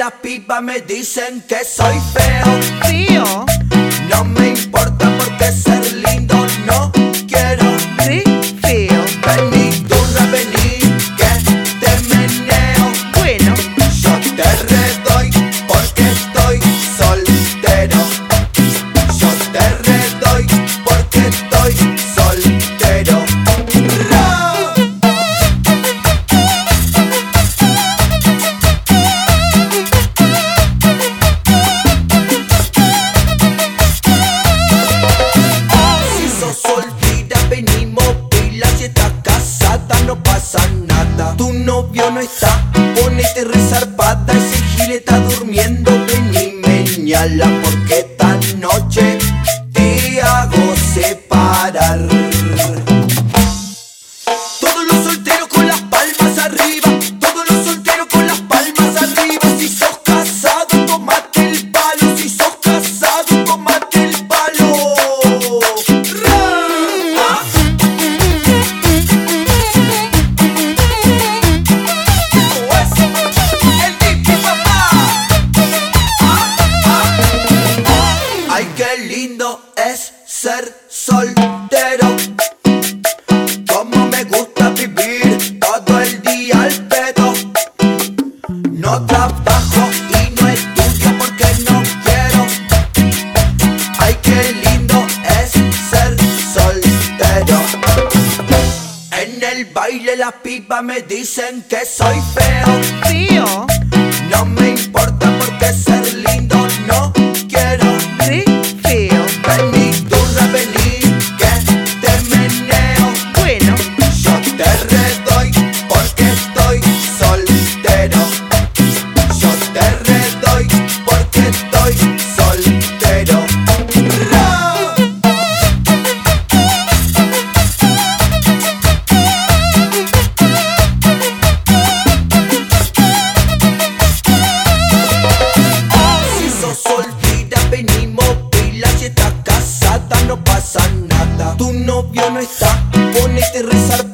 las pibas me dicen que soy feo. Feo. No me importa porque ser lindo no quiero. Sí, feo. Vení, turra, vení, que te meneo. Bueno, Yo te redoy porque estoy soltero. Yo te redoy porque estoy soltero. Si sos soltera, venimos pilas. Si estás casada, no pasa nada. Tu novio no está, ponete resarpada. Ese gil está durmiendo, vení, meñala. Porque esta noche te hago separar. Todos los solteros con las palmas arriba. Todos los solteros con las palmas arriba. Si sos casado, tomate el palo. Si sos casado, tomate el palo. ¡Ra! ¿Cómo es? El Dipi, papá. Ay, qué lindo es ser soltero. Como me gusta vivir todo el día al pedo. No trabajo y no estudio porque no quiero. Ay, qué lindo es ser soltero. En el baile las pibas me dicen que soy feo. feo. No me importa porque ser lindo no quiero. Sí, feo. Vení, turra, vení, que te meneo. Bueno, Yo te redoy porque estoy soltero. Yo te redoy porque estoy soltero. Si sos soltera, venimos pilas. Si estás casada, no pasa nada. Tu novio no está, ponete resarpada.